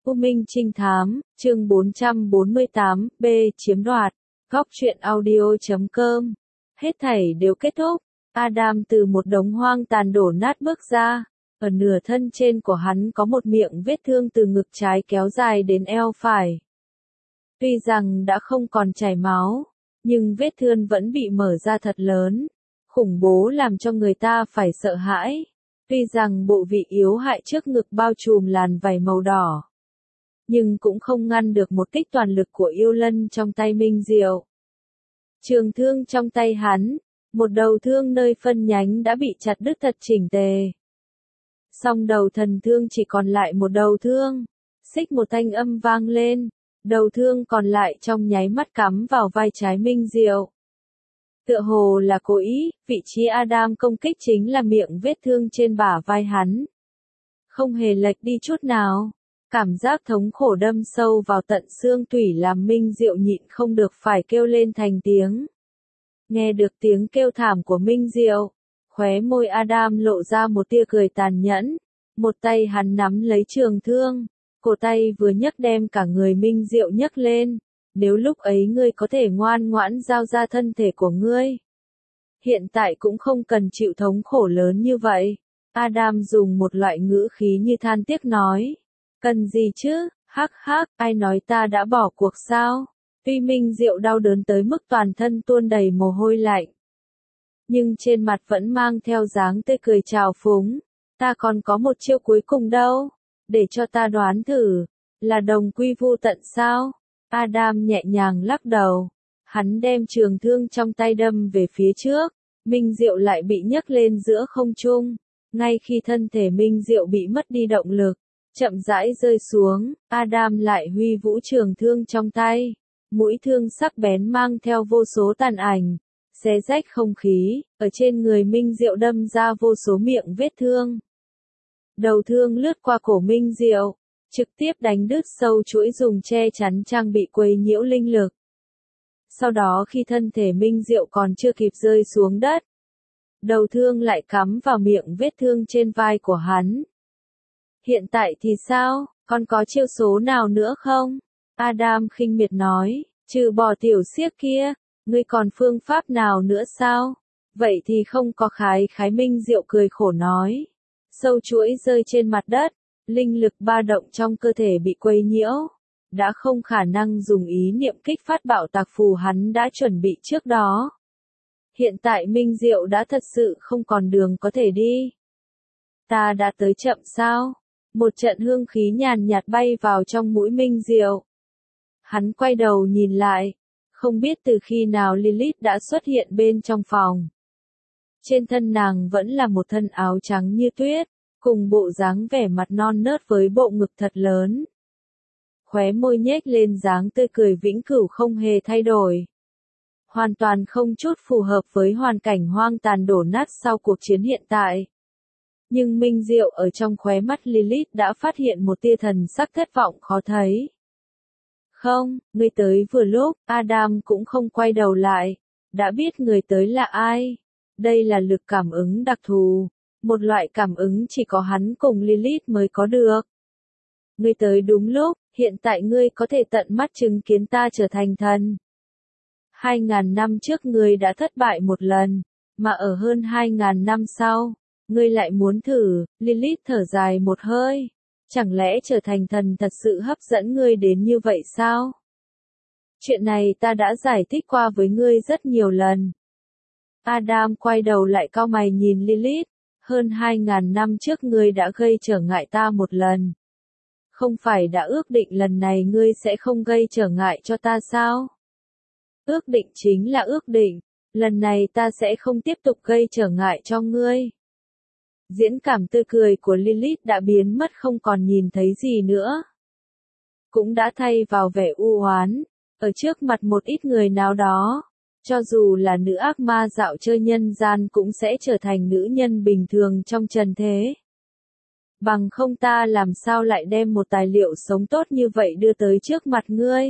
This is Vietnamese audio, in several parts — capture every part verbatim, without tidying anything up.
U Minh Trinh Thám, chương bốn trăm bốn mươi tám, B. Chiếm đoạt. Góc truyện audio chấm com. Hết thảy đều kết thúc. Adam từ một đống hoang tàn đổ nát bước ra. Ở nửa thân trên của hắn có một miệng vết thương từ ngực trái kéo dài đến eo phải. Tuy rằng đã không còn chảy máu, nhưng vết thương vẫn bị mở ra thật lớn. Khủng bố làm cho người ta phải sợ hãi. Tuy rằng bộ vị yếu hại trước ngực bao trùm làn vảy màu đỏ, nhưng cũng không ngăn được một kích toàn lực của yêu lân trong tay Minh Diệu. Trường thương trong tay hắn, một đầu thương nơi phân nhánh đã bị chặt đứt thật chỉnh tề. Song đầu thần thương chỉ còn lại một đầu thương. Xích một thanh âm vang lên, đầu thương còn lại trong nháy mắt cắm vào vai trái Minh Diệu. Tựa hồ là cố ý, vị trí Adam công kích chính là miệng vết thương trên bả vai hắn. Không hề lệch đi chút nào. Cảm giác thống khổ đâm sâu vào tận xương tủy làm Minh Diệu nhịn không được phải kêu lên thành tiếng. Nghe được tiếng kêu thảm của Minh Diệu, khóe môi Adam lộ ra một tia cười tàn nhẫn. Một tay hắn nắm lấy trường thương, cổ tay vừa nhấc đem cả người Minh Diệu nhấc lên. Nếu lúc ấy ngươi có thể ngoan ngoãn giao ra thân thể của ngươi, hiện tại cũng không cần chịu thống khổ lớn như vậy. Adam dùng một loại ngữ khí như than tiếc nói. Cần gì chứ, hắc hắc, ai nói ta đã bỏ cuộc sao? Tuy Minh Diệu đau đớn tới mức toàn thân tuôn đầy mồ hôi lạnh, nhưng trên mặt vẫn mang theo dáng tươi cười trào phúng. Ta còn có một chiêu cuối cùng đâu, để cho ta đoán thử, là đồng quy vu tận sao? Adam nhẹ nhàng lắc đầu, hắn đem trường thương trong tay đâm về phía trước, Minh Diệu lại bị nhấc lên giữa không trung. Ngay khi thân thể Minh Diệu bị mất đi động lực, chậm rãi rơi xuống, Adam lại huy vũ trường thương trong tay. Mũi thương sắc bén mang theo vô số tàn ảnh, xé rách không khí, ở trên người Minh Diệu đâm ra vô số miệng vết thương. Đầu thương lướt qua cổ Minh Diệu, trực tiếp đánh đứt sâu chuỗi dùng che chắn trang bị quấy nhiễu linh lực. Sau đó khi thân thể Minh Diệu còn chưa kịp rơi xuống đất, đầu thương lại cắm vào miệng vết thương trên vai của hắn. Hiện tại thì sao, còn có chiêu số nào nữa không? Adam khinh miệt nói, trừ bỏ tiểu xiếc kia, ngươi còn phương pháp nào nữa sao? Vậy thì không có khái khái. Minh Diệu cười khổ nói. Sâu chuỗi rơi trên mặt đất, linh lực ba động trong cơ thể bị quấy nhiễu, đã không khả năng dùng ý niệm kích phát bạo tạc phù hắn đã chuẩn bị trước đó. Hiện tại Minh Diệu đã thật sự không còn đường có thể đi. Ta đã tới chậm sao? Một trận hương khí nhàn nhạt bay vào trong mũi Minh Diệu. Hắn quay đầu nhìn lại, không biết từ khi nào Lilith đã xuất hiện bên trong phòng. Trên thân nàng vẫn là một thân áo trắng như tuyết, cùng bộ dáng vẻ mặt non nớt với bộ ngực thật lớn. Khóe môi nhếch lên dáng tươi cười vĩnh cửu không hề thay đổi. Hoàn toàn không chút phù hợp với hoàn cảnh hoang tàn đổ nát sau cuộc chiến hiện tại. Nhưng Minh Diệu ở trong khóe mắt Lilith đã phát hiện một tia thần sắc thất vọng khó thấy. Không, ngươi tới vừa lúc, Adam cũng không quay đầu lại, đã biết người tới là ai. Đây là lực cảm ứng đặc thù, một loại cảm ứng chỉ có hắn cùng Lilith mới có được. Ngươi tới đúng lúc, hiện tại ngươi có thể tận mắt chứng kiến ta trở thành thần. Hai ngàn năm trước ngươi đã thất bại một lần, mà ở hơn hai ngàn năm sau, ngươi lại muốn thử. Lilith thở dài một hơi. Chẳng lẽ trở thành thần thật sự hấp dẫn ngươi đến như vậy sao? Chuyện này ta đã giải thích qua với ngươi rất nhiều lần. Adam quay đầu lại cau mày nhìn Lilith. Hơn hai ngàn năm trước ngươi đã gây trở ngại ta một lần. Không phải đã ước định lần này ngươi sẽ không gây trở ngại cho ta sao? Ước định chính là ước định. Lần này ta sẽ không tiếp tục gây trở ngại cho ngươi. Diễn cảm tươi cười của Lilith đã biến mất không còn nhìn thấy gì nữa. Cũng đã thay vào vẻ u oán, ở trước mặt một ít người nào đó. Cho dù là nữ ác ma dạo chơi nhân gian cũng sẽ trở thành nữ nhân bình thường trong trần thế. Bằng không ta làm sao lại đem một tài liệu sống tốt như vậy đưa tới trước mặt ngươi.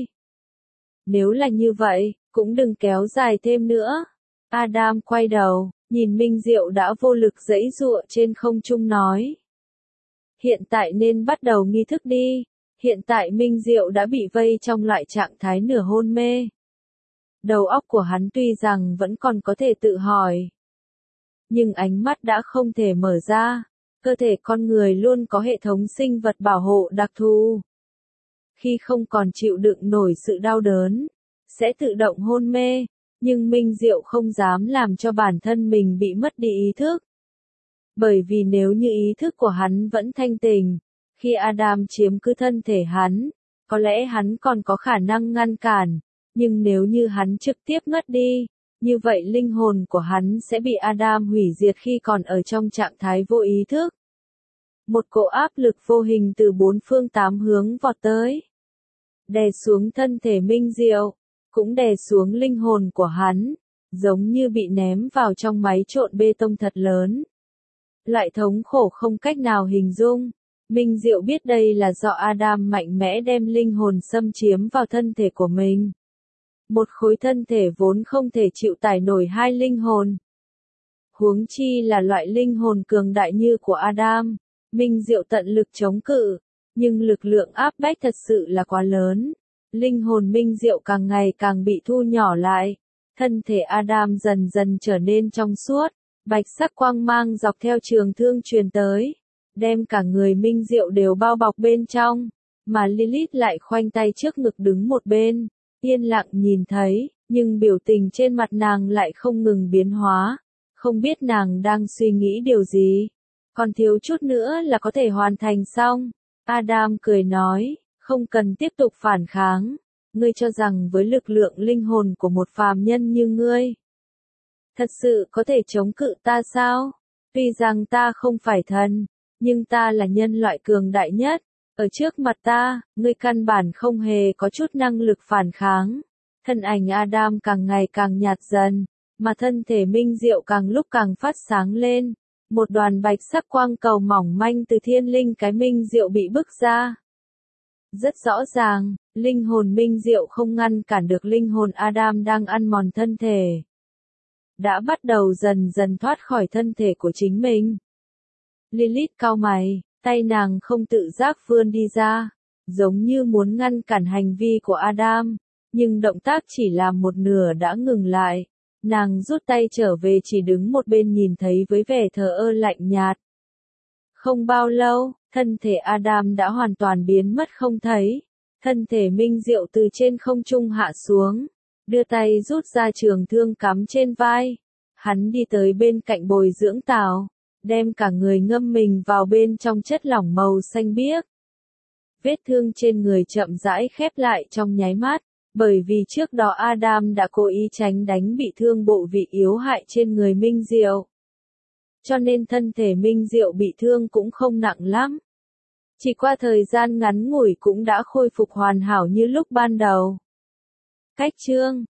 Nếu là như vậy, cũng đừng kéo dài thêm nữa. Adam quay đầu, nhìn Minh Diệu đã vô lực giãy giụa trên không trung nói. Hiện tại nên bắt đầu nghi thức đi. Hiện tại Minh Diệu đã bị vây trong loại trạng thái nửa hôn mê. Đầu óc của hắn tuy rằng vẫn còn có thể tự hỏi, nhưng ánh mắt đã không thể mở ra. Cơ thể con người luôn có hệ thống sinh vật bảo hộ đặc thù. Khi không còn chịu đựng nổi sự đau đớn, sẽ tự động hôn mê, nhưng Minh Diệu không dám làm cho bản thân mình bị mất đi ý thức. Bởi vì nếu như ý thức của hắn vẫn thanh tỉnh, khi Adam chiếm cứ thân thể hắn, có lẽ hắn còn có khả năng ngăn cản, nhưng nếu như hắn trực tiếp ngất đi, như vậy linh hồn của hắn sẽ bị Adam hủy diệt khi còn ở trong trạng thái vô ý thức. Một cỗ áp lực vô hình từ bốn phương tám hướng vọt tới, đè xuống thân thể Minh Diệu, cũng đè xuống linh hồn của hắn, giống như bị ném vào trong máy trộn bê tông thật lớn. Loại thống khổ không cách nào hình dung. Minh Diệu biết đây là do Adam mạnh mẽ đem linh hồn xâm chiếm vào thân thể của mình. Một khối thân thể vốn không thể chịu tải nổi hai linh hồn. Huống chi là loại linh hồn cường đại như của Adam. Minh Diệu tận lực chống cự, nhưng lực lượng áp bách thật sự là quá lớn. Linh hồn Minh Diệu càng ngày càng bị thu nhỏ lại. Thân thể Adam dần dần trở nên trong suốt, bạch sắc quang mang dọc theo trường thương truyền tới, đem cả người Minh Diệu đều bao bọc bên trong, mà Lilith lại khoanh tay trước ngực đứng một bên, yên lặng nhìn thấy, nhưng biểu tình trên mặt nàng lại không ngừng biến hóa, không biết nàng đang suy nghĩ điều gì. Còn thiếu chút nữa là có thể hoàn thành xong. Adam cười nói, không cần tiếp tục phản kháng. Ngươi cho rằng với lực lượng linh hồn của một phàm nhân như ngươi, thật sự có thể chống cự ta sao? Tuy rằng ta không phải thần, nhưng ta là nhân loại cường đại nhất. Ở trước mặt ta, ngươi căn bản không hề có chút năng lực phản kháng. Thân ảnh Adam càng ngày càng nhạt dần, mà thân thể Minh Diệu càng lúc càng phát sáng lên. Một đoàn bạch sắc quang cầu mỏng manh từ thiên linh cái Minh Diệu bị bức ra. Rất rõ ràng, linh hồn Minh Diệu không ngăn cản được linh hồn Adam đang ăn mòn thân thể. Đã bắt đầu dần dần thoát khỏi thân thể của chính mình. Lilith cau mày, tay nàng không tự giác vươn đi ra, giống như muốn ngăn cản hành vi của Adam, nhưng động tác chỉ làm một nửa đã ngừng lại. Nàng rút tay trở về chỉ đứng một bên nhìn thấy với vẻ thờ ơ lạnh nhạt. Không bao lâu, thân thể Adam đã hoàn toàn biến mất không thấy. Thân thể Minh Diệu từ trên không trung hạ xuống, đưa tay rút ra trường thương cắm trên vai. Hắn đi tới bên cạnh bồi dưỡng tàu, đem cả người ngâm mình vào bên trong chất lỏng màu xanh biếc. Vết thương trên người chậm rãi khép lại trong nháy mắt. Bởi vì trước đó Adam đã cố ý tránh đánh bị thương bộ vị yếu hại trên người Minh Diệu. Cho nên thân thể Minh Diệu bị thương cũng không nặng lắm. Chỉ qua thời gian ngắn ngủi cũng đã khôi phục hoàn hảo như lúc ban đầu. Cách chương